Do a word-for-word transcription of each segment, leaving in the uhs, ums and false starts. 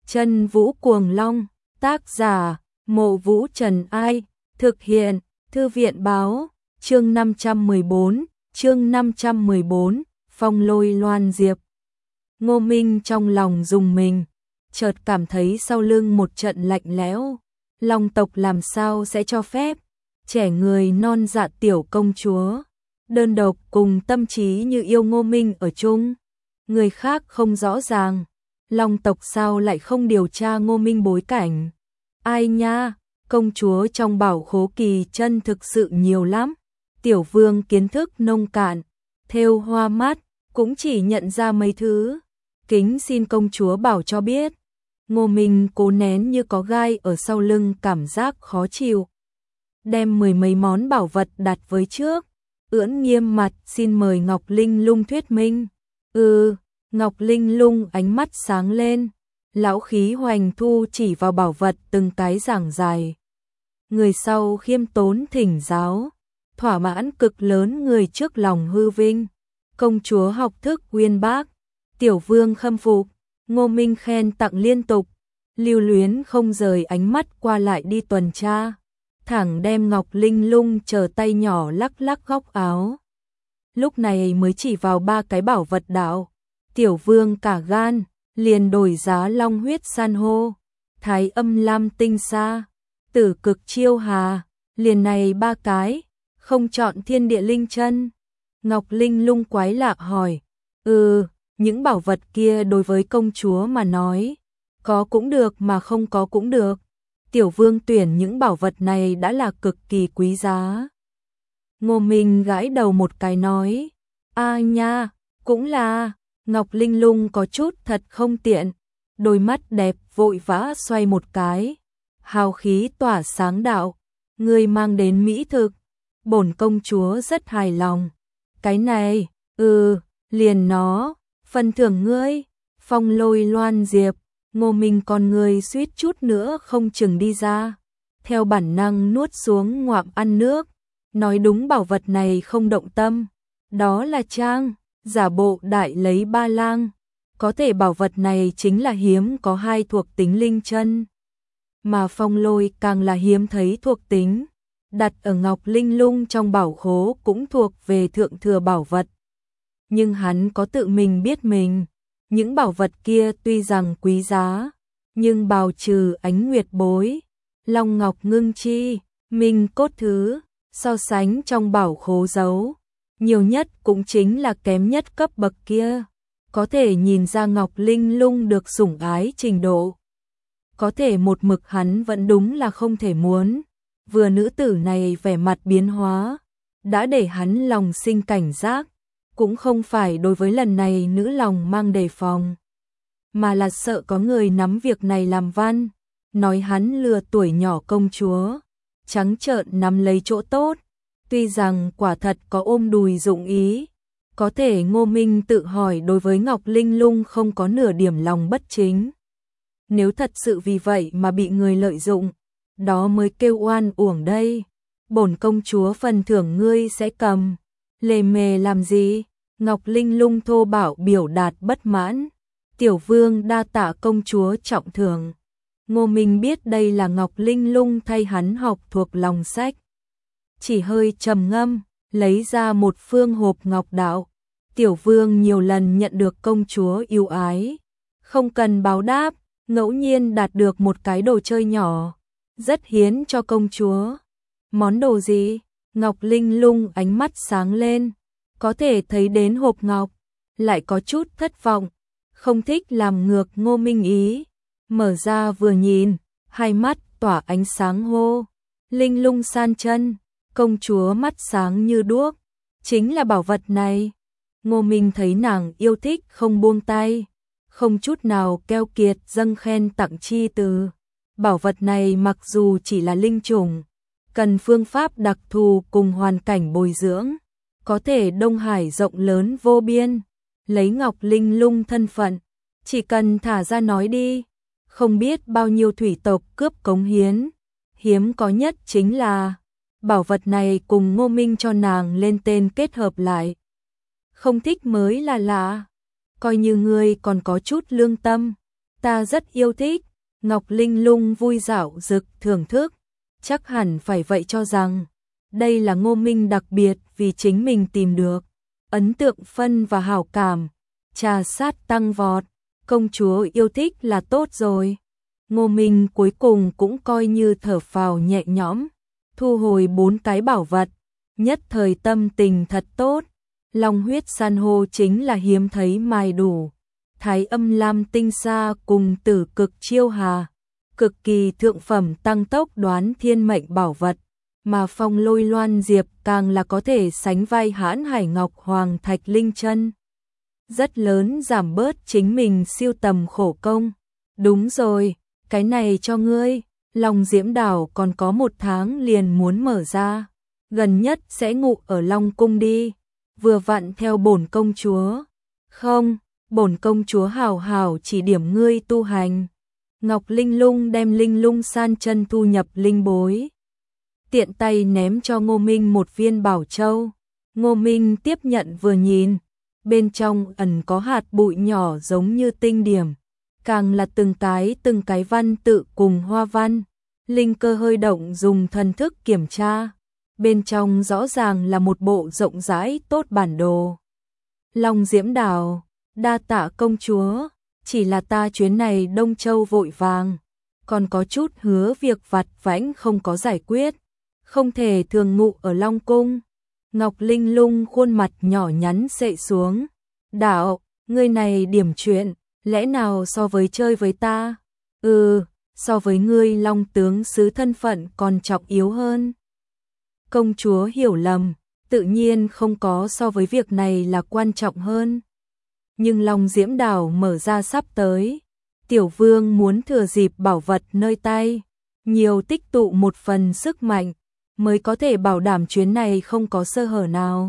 Chân Vũ Cuồng Long, tác giả, Mộ Vũ Trần Ai, thực hiện, Thư viện báo, chương năm trăm mười bốn, chương năm trăm mười bốn, Phong Lôi Loan Diệp. Ngô Minh trong lòng rùng mình, chợt cảm thấy sau lưng một trận lạnh lẽo, Long tộc làm sao sẽ cho phép trẻ người non dạ tiểu công chúa đơn độc cùng tâm trí như yêu Ngô Minh ở chung. Người khác không rõ ràng, Long tộc sao lại không điều tra Ngô Minh bối cảnh. Ai nha, công chúa trong bảo khố kỳ chân thực sự nhiều lắm. Tiểu vương kiến thức nông cạn, thêu hoa mắt, cũng chỉ nhận ra mấy thứ. Kính xin công chúa bảo cho biết. Ngô Minh cố nén như có gai ở sau lưng cảm giác khó chịu. Đem mười mấy món bảo vật đặt với trước, ưỡn nghiêm mặt xin mời Ngọc Linh Lung thuyết minh. Ừ, Ngọc Linh Lung ánh mắt sáng lên, lão khí hoành thu chỉ vào bảo vật từng cái giảng dài. Người sau khiêm tốn thỉnh giáo, thỏa mãn cực lớn người trước lòng hư vinh. Công chúa học thức uyên bác, tiểu vương khâm phục. Ngô Minh khen tặng liên tục, lưu luyến không rời ánh mắt qua lại đi tuần tra, thẳng đem Ngọc Linh Lung chờ tay nhỏ lắc lắc góc áo. Lúc này mới chỉ vào ba cái bảo vật đạo, tiểu vương cả gan, liền đổi giá long huyết san hô, thái âm lam tinh sa, tử cực chiêu hà, liền này ba cái, không chọn thiên địa linh chân. Ngọc Linh Lung quái lạ hỏi, ừ, những bảo vật kia đối với công chúa mà nói, có cũng được mà không có cũng được. Tiểu vương tuyển những bảo vật này đã là cực kỳ quý giá. Ngô Minh gãi đầu một cái nói, a nha, cũng là. Ngọc Linh Lung có chút thật không tiện, đôi mắt đẹp vội vã xoay một cái, hào khí tỏa sáng đạo, người mang đến mỹ thực, bổn công chúa rất hài lòng. Cái này, ừ, liền nó, phần thưởng ngươi. Phong Lôi Loan Diệp. Ngô Minh con người suýt chút nữa không chừng đi ra, theo bản năng nuốt xuống ngoạm ăn nước, nói đúng bảo vật này không động tâm, đó là trang, giả bộ đại lấy ba lang, có thể bảo vật này chính là hiếm có hai thuộc tính linh chân, mà phong lôi càng là hiếm thấy thuộc tính, đặt ở Ngọc Linh Lung trong bảo khố cũng thuộc về thượng thừa bảo vật. Nhưng hắn có tự mình biết mình, những bảo vật kia tuy rằng quý giá, nhưng bào trừ ánh nguyệt bối, long ngọc ngưng chi, minh cốt thứ, so sánh trong bảo khố giấu, nhiều nhất cũng chính là kém nhất cấp bậc kia. Có thể nhìn ra Ngọc Linh Lung được sủng ái trình độ. Có thể một mực hắn vẫn đúng là không thể muốn. Vừa nữ tử này vẻ mặt biến hóa, đã để hắn lòng sinh cảnh giác. Cũng không phải đối với lần này nữ lòng mang đề phòng, mà là sợ có người nắm việc này làm văn, nói hắn lừa tuổi nhỏ công chúa, trắng trợn nắm lấy chỗ tốt. Tuy rằng quả thật có ôm đùi dụng ý, có thể Ngô Minh tự hỏi đối với Ngọc Linh Lung không có nửa điểm lòng bất chính. Nếu thật sự vì vậy mà bị người lợi dụng, đó mới kêu oan uổng đây. Bổn công chúa phần thưởng ngươi sẽ cầm. Lề mề làm gì? Ngọc Linh Lung thô bạo biểu đạt bất mãn. Tiểu vương đa tạ công chúa trọng thưởng. Ngô Minh biết đây là Ngọc Linh Lung thay hắn học thuộc lòng sách. Chỉ hơi trầm ngâm, lấy ra một phương hộp ngọc đạo. Tiểu vương nhiều lần nhận được công chúa yêu ái, không cần báo đáp, ngẫu nhiên đạt được một cái đồ chơi nhỏ, rất hiến cho công chúa. Món đồ gì? Ngọc Linh Lung ánh mắt sáng lên, có thể thấy đến hộp ngọc, lại có chút thất vọng, không thích làm ngược Ngô Minh ý. Mở ra vừa nhìn, hai mắt tỏa ánh sáng hô, Linh Lung san chân. Công chúa mắt sáng như đuốc, chính là bảo vật này. Ngô Minh thấy nàng yêu thích không buông tay, không chút nào keo kiệt dâng khen tặng chi từ. Bảo vật này mặc dù chỉ là linh chủng, cần phương pháp đặc thù cùng hoàn cảnh bồi dưỡng, có thể Đông Hải rộng lớn vô biên, lấy Ngọc Linh Lung thân phận, chỉ cần thả ra nói đi, không biết bao nhiêu thủy tộc cướp cống hiến. Hiếm có nhất chính là bảo vật này cùng Ngô Minh cho nàng lên tên kết hợp lại. Không thích mới là lạ, coi như ngươi còn có chút lương tâm, Ta rất yêu thích. Ngọc Linh Lung vui dạo dực thưởng thức. Chắc hẳn phải vậy cho rằng đây là Ngô Minh đặc biệt vì chính mình tìm được. Ấn tượng phân và hảo cảm. Trà sát tăng vọt. Công chúa yêu thích là tốt rồi. Ngô Minh cuối cùng cũng coi như thở phào nhẹ nhõm. Thu hồi bốn cái bảo vật. Nhất thời tâm tình thật tốt. Long huyết san hô chính là hiếm thấy mài đủ. Thái âm lam tinh sa cùng tử cực chiêu hà. Cực kỳ thượng phẩm tăng tốc đoán thiên mệnh bảo vật. Mà phong lôi loan diệp càng là có thể sánh vai hãn hải ngọc hoàng thạch linh chân. Rất lớn giảm bớt chính mình siêu tầm khổ công. Đúng rồi, cái này cho ngươi. Long Diễm Đảo còn có một tháng liền muốn mở ra. Gần nhất sẽ ngụ ở Long Cung đi. Vừa vặn theo bổn công chúa. Không, bổn công chúa hảo hảo chỉ điểm ngươi tu hành. Ngọc Linh Lung đem Linh Lung san chân thu nhập linh bối. Tiện tay ném cho Ngô Minh một viên bảo châu. Ngô Minh tiếp nhận vừa nhìn. Bên trong ẩn có hạt bụi nhỏ giống như tinh điểm. Càng là từng cái từng cái văn tự cùng hoa văn. Linh cơ hơi động dùng thần thức kiểm tra. Bên trong rõ ràng là một bộ rộng rãi tốt bản đồ. Long Diễm Đảo, đa tạ công chúa. Chỉ là ta chuyến này Đông Châu vội vàng. Còn có chút hứa việc vặt vãnh không có giải quyết. Không thể thường ngụ ở Long Cung. Ngọc Linh Lung khuôn mặt nhỏ nhắn xệ xuống. Đạo, ngươi này điểm chuyện, lẽ nào so với chơi với ta? Ừ, so với ngươi Long tướng sứ thân phận còn trọng yếu hơn. Công chúa hiểu lầm, tự nhiên không có so với việc này là quan trọng hơn. Nhưng Long Diễm Đảo mở ra sắp tới. Tiểu vương muốn thừa dịp bảo vật nơi tay. Nhiều tích tụ một phần sức mạnh. Mới có thể bảo đảm chuyến này không có sơ hở nào.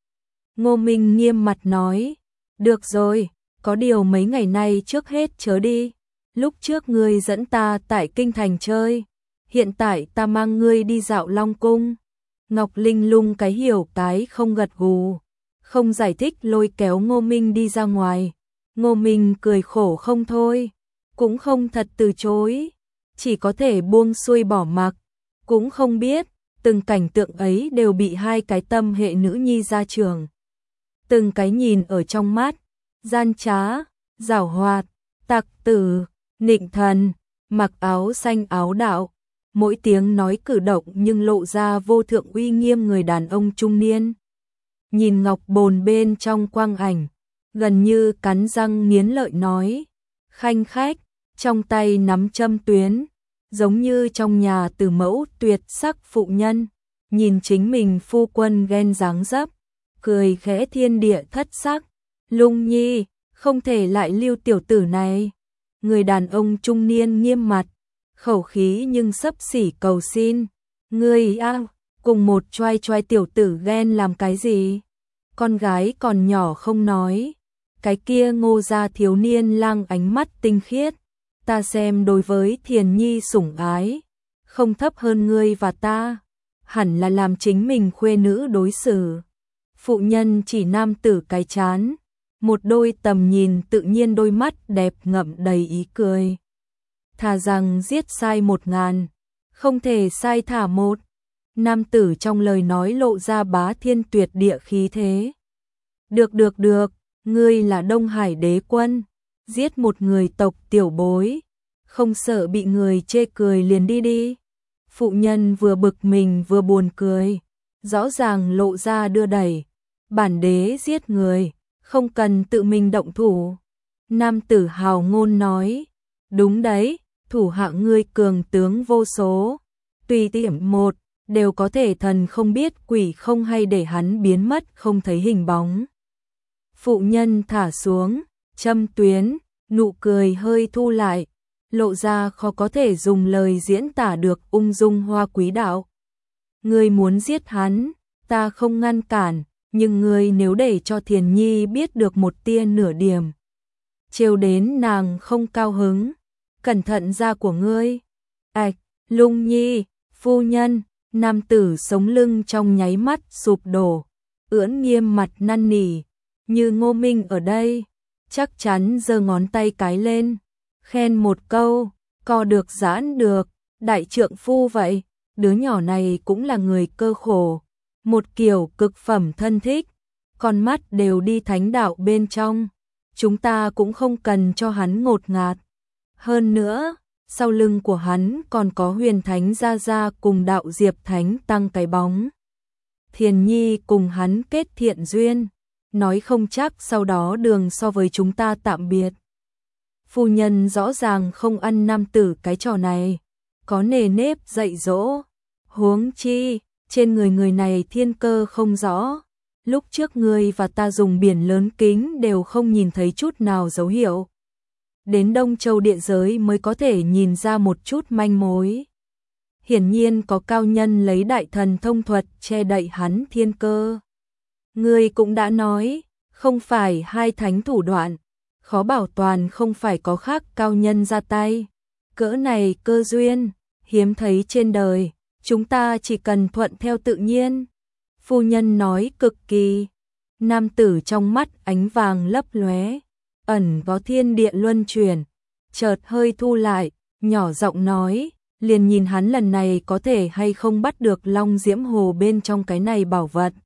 Ngô Minh nghiêm mặt nói. Được rồi, có điều mấy ngày nay trước hết chớ đi. Lúc trước ngươi dẫn ta tại kinh thành chơi. Hiện tại ta mang ngươi đi dạo Long Cung. Ngọc Linh Lung cái hiểu cái không gật gù. Không giải thích lôi kéo Ngô Minh đi ra ngoài. Ngô Minh cười khổ không thôi. Cũng không thật từ chối. Chỉ có thể buông xuôi bỏ mặc. Cũng không biết. Từng cảnh tượng ấy đều bị hai cái tâm hệ nữ nhi ra trường. Từng cái nhìn ở trong mắt, gian trá, giảo hoạt, tặc tử, nịnh thần, mặc áo xanh áo đạo, mỗi tiếng nói cử động nhưng lộ ra vô thượng uy nghiêm người đàn ông trung niên. Nhìn ngọc bồn bên trong quang ảnh, gần như cắn răng nghiến lợi nói, khanh khách, trong tay nắm châm tuyến. Giống như trong nhà từ mẫu tuyệt sắc phụ nhân, nhìn chính mình phu quân ghen dáng dấp, cười khẽ thiên địa thất sắc. Lung Nhi, không thể lại lưu tiểu tử này. Người đàn ông trung niên nghiêm mặt, khẩu khí nhưng xấp xỉ cầu xin. Ngươi a, cùng một choai choai tiểu tử ghen làm cái gì? Con gái còn nhỏ không nói. Cái kia Ngô gia thiếu niên lang ánh mắt tinh khiết. Ta xem đối với Thiền Nhi sủng ái, không thấp hơn ngươi và ta, hẳn là làm chính mình khuê nữ đối xử. Phụ nhân chỉ nam tử cái chán, một đôi tầm nhìn tự nhiên đôi mắt đẹp ngậm đầy ý cười. Thà rằng giết sai một ngàn, không thể sai thả một. Nam tử trong lời nói lộ ra bá thiên tuyệt địa khí thế. Được được được, ngươi là Đông Hải đế quân. Giết một người tộc tiểu bối, không sợ bị người chê cười liền đi đi. Phụ nhân vừa bực mình vừa buồn cười, rõ ràng lộ ra đưa đẩy. Bản đế giết người, không cần tự mình động thủ. Nam tử hào ngôn nói, đúng đấy, thủ hạ ngươi cường tướng vô số. Tùy tiệm một, đều có thể thần không biết quỷ không hay để hắn biến mất không thấy hình bóng. Phụ nhân thả xuống châm tuyến, nụ cười hơi thu lại, lộ ra khó có thể dùng lời diễn tả được ung dung hoa quý đạo. Ngươi muốn giết hắn, ta không ngăn cản, nhưng ngươi nếu để cho Thiền Nhi biết được một tia nửa điểm, trêu đến nàng không cao hứng, cẩn thận da của ngươi. Ảch, Lung Nhi, phu nhân, nam tử sống lưng trong nháy mắt sụp đổ, ưỡn nghiêm mặt năn nỉ, như Ngô Minh ở đây. Chắc chắn giơ ngón tay cái lên, khen một câu, co được giãn được, đại trượng phu vậy, đứa nhỏ này cũng là người cơ khổ, một kiểu cực phẩm thân thích, con mắt đều đi thánh đạo bên trong, chúng ta cũng không cần cho hắn ngột ngạt. Hơn nữa, sau lưng của hắn còn có Huyền Thánh Gia Gia cùng đạo Diệp Thánh Tăng cái bóng. Thiền Nhi cùng hắn kết thiện duyên, nói không chắc sau đó đường so với chúng ta tạm biệt. Phu nhân rõ ràng không ăn nam tử cái trò này, có nề nếp dạy dỗ, huống chi, trên người người này thiên cơ không rõ. Lúc trước ngươi và ta dùng biển lớn kính đều không nhìn thấy chút nào dấu hiệu. Đến Đông Châu địa giới mới có thể nhìn ra một chút manh mối. Hiển nhiên có cao nhân lấy đại thần thông thuật che đậy hắn thiên cơ. Ngươi cũng đã nói, không phải hai thánh thủ đoạn, khó bảo toàn không phải có khác cao nhân ra tay. Cỡ này cơ duyên, hiếm thấy trên đời, chúng ta chỉ cần thuận theo tự nhiên. Phu nhân nói cực kỳ. Nam tử trong mắt ánh vàng lấp lóe, ẩn có thiên địa luân chuyển, chợt hơi thu lại, nhỏ giọng nói, liền nhìn hắn lần này có thể hay không bắt được Long Diễm Hồ bên trong cái này bảo vật.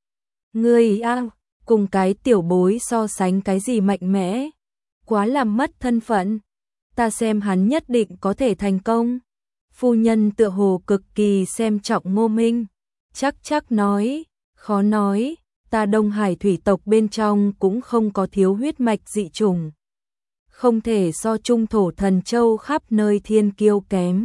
Ngươi a, cùng cái tiểu bối so sánh cái gì mạnh mẽ, quá làm mất thân phận. Ta xem hắn nhất định có thể thành công. Phu nhân tựa hồ cực kỳ xem trọng Ngô Minh, chắc chắc nói, khó nói, ta Đông Hải thủy tộc bên trong cũng không có thiếu huyết mạch dị chủng. Không thể so trung thổ thần châu khắp nơi thiên kiêu kém.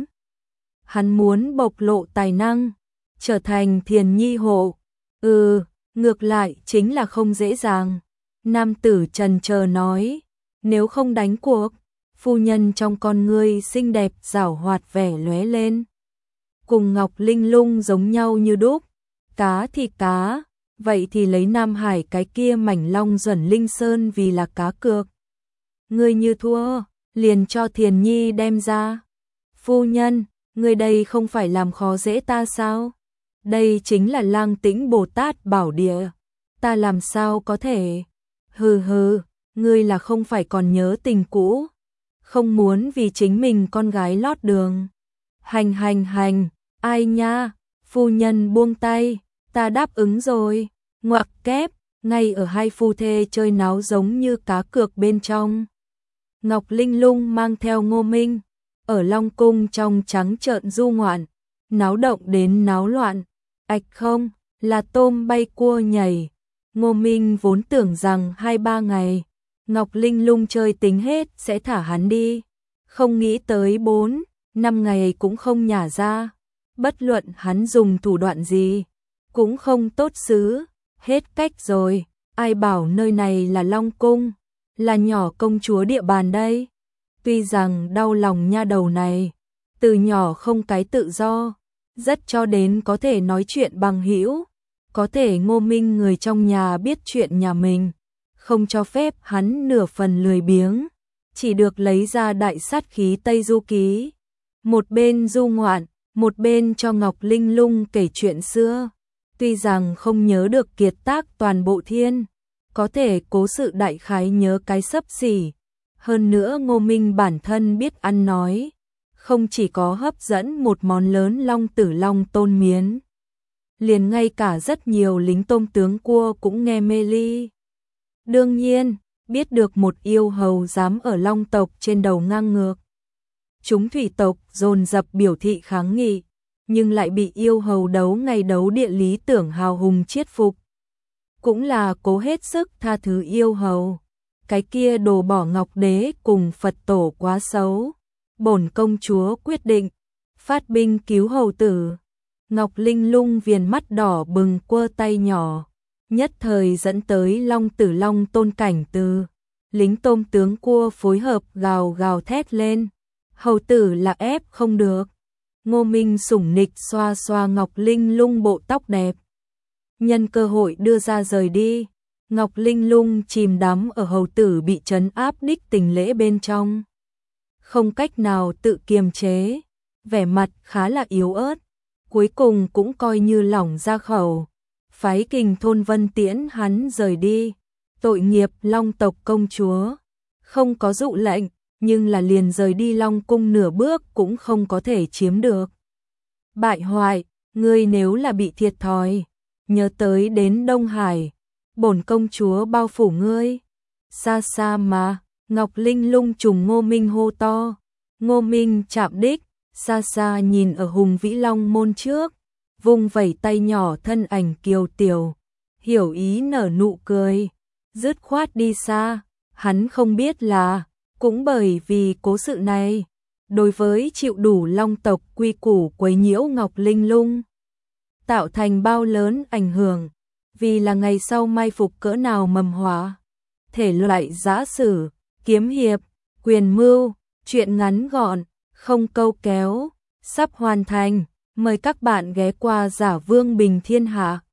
Hắn muốn bộc lộ tài năng, trở thành Thiền Nhi hộ. Ừ, ngược lại chính là không dễ dàng. Nam tử trần chờ nói, nếu không đánh cuộc. Phu nhân trong con ngươi xinh đẹp giảo hoạt vẻ lóe lên. Cùng Ngọc Linh Lung giống nhau như đúc. Cá thì cá, vậy thì lấy Nam Hải cái kia mảnh Long Duẩn Linh Sơn vì là cá cược. Ngươi như thua, liền cho Thiền Nhi đem ra. Phu nhân, ngươi đây không phải làm khó dễ ta sao? Đây chính là Lang Tĩnh Bồ Tát bảo địa. Ta làm sao có thể? Hừ hừ, ngươi là không phải còn nhớ tình cũ. Không muốn vì chính mình con gái lót đường. Hành hành hành, ai nha, phu nhân buông tay, ta đáp ứng rồi. Ngoặc kép, ngay ở hai phu thê chơi náo giống như cá cược bên trong. Ngọc Linh Lung mang theo Ngô Minh, ở Long Cung trong trắng trợn du ngoạn, náo động đến náo loạn. Ạch không, là tôm bay cua nhảy. Ngô Minh vốn tưởng rằng hai ba ngày Ngọc Linh Lung chơi tính hết sẽ thả hắn đi, không nghĩ tới bốn, năm ngày cũng không nhả ra. Bất luận hắn dùng thủ đoạn gì, cũng không tốt xứ, hết cách rồi. Ai bảo nơi này là Long Cung, là nhỏ công chúa địa bàn đây. Tuy rằng đau lòng nha đầu này, từ nhỏ không cái tự do, rất cho đến có thể nói chuyện bằng hữu, có thể Ngô Minh người trong nhà biết chuyện nhà mình, không cho phép hắn nửa phần lười biếng, chỉ được lấy ra đại sát khí Tây Du Ký. Một bên du ngoạn, một bên cho Ngọc Linh Lung kể chuyện xưa. Tuy rằng không nhớ được kiệt tác toàn bộ thiên, có thể cố sự đại khái nhớ cái xấp xỉ. Hơn nữa Ngô Minh bản thân biết ăn nói, không chỉ có hấp dẫn một món lớn long tử long tôn miến, liền ngay cả rất nhiều lính tôm tướng cua cũng nghe mê ly. Đương nhiên, biết được một yêu hầu dám ở Long tộc trên đầu ngang ngược. Chúng thủy tộc dồn dập biểu thị kháng nghị, nhưng lại bị yêu hầu đấu ngày đấu địa lý tưởng hào hùng chiết phục. Cũng là cố hết sức tha thứ yêu hầu. Cái kia đồ bỏ Ngọc Đế cùng Phật tổ quá xấu. Bổn công chúa quyết định phát binh cứu hầu tử. Ngọc Linh Lung viền mắt đỏ bừng quơ tay nhỏ, nhất thời dẫn tới long tử long tôn cảnh từ. Lính tôm tướng cua phối hợp gào gào thét lên. Hầu tử là ép không được. Ngô Minh sủng nịch xoa xoa Ngọc Linh Lung bộ tóc đẹp. Nhân cơ hội đưa ra rời đi. Ngọc Linh Lung chìm đắm ở hầu tử bị trấn áp đích tình lễ bên trong. Không cách nào tự kiềm chế. Vẻ mặt khá là yếu ớt. Cuối cùng cũng coi như lỏng ra khẩu. Phái kình thôn Vân tiễn hắn rời đi. Tội nghiệp Long tộc công chúa. Không có dụ lệnh, nhưng là liền rời đi Long cung nửa bước cũng không có thể chiếm được. Bại hoại, ngươi nếu là bị thiệt thòi, nhớ tới đến Đông Hải, bổn công chúa bao phủ ngươi. Xa xa mà, Ngọc Linh lung trùng Ngô Minh hô to. Ngô Minh chạm đích, xa xa nhìn ở Hùng Vĩ Long môn trước, vung vẩy tay nhỏ, thân ảnh kiều tiểu, hiểu ý nở nụ cười, dứt khoát đi xa. Hắn không biết là, cũng bởi vì cố sự này, đối với chịu đủ Long tộc quy củ quấy nhiễu Ngọc Linh lung, tạo thành bao lớn ảnh hưởng, vì là ngày sau mai phục cỡ nào mầm hóa. Thể loại giã sử, kiếm hiệp, quyền mưu, truyện ngắn gọn, không câu kéo, sắp hoàn thành, mời các bạn ghé qua Giả Vương Bình Thiên Hạ.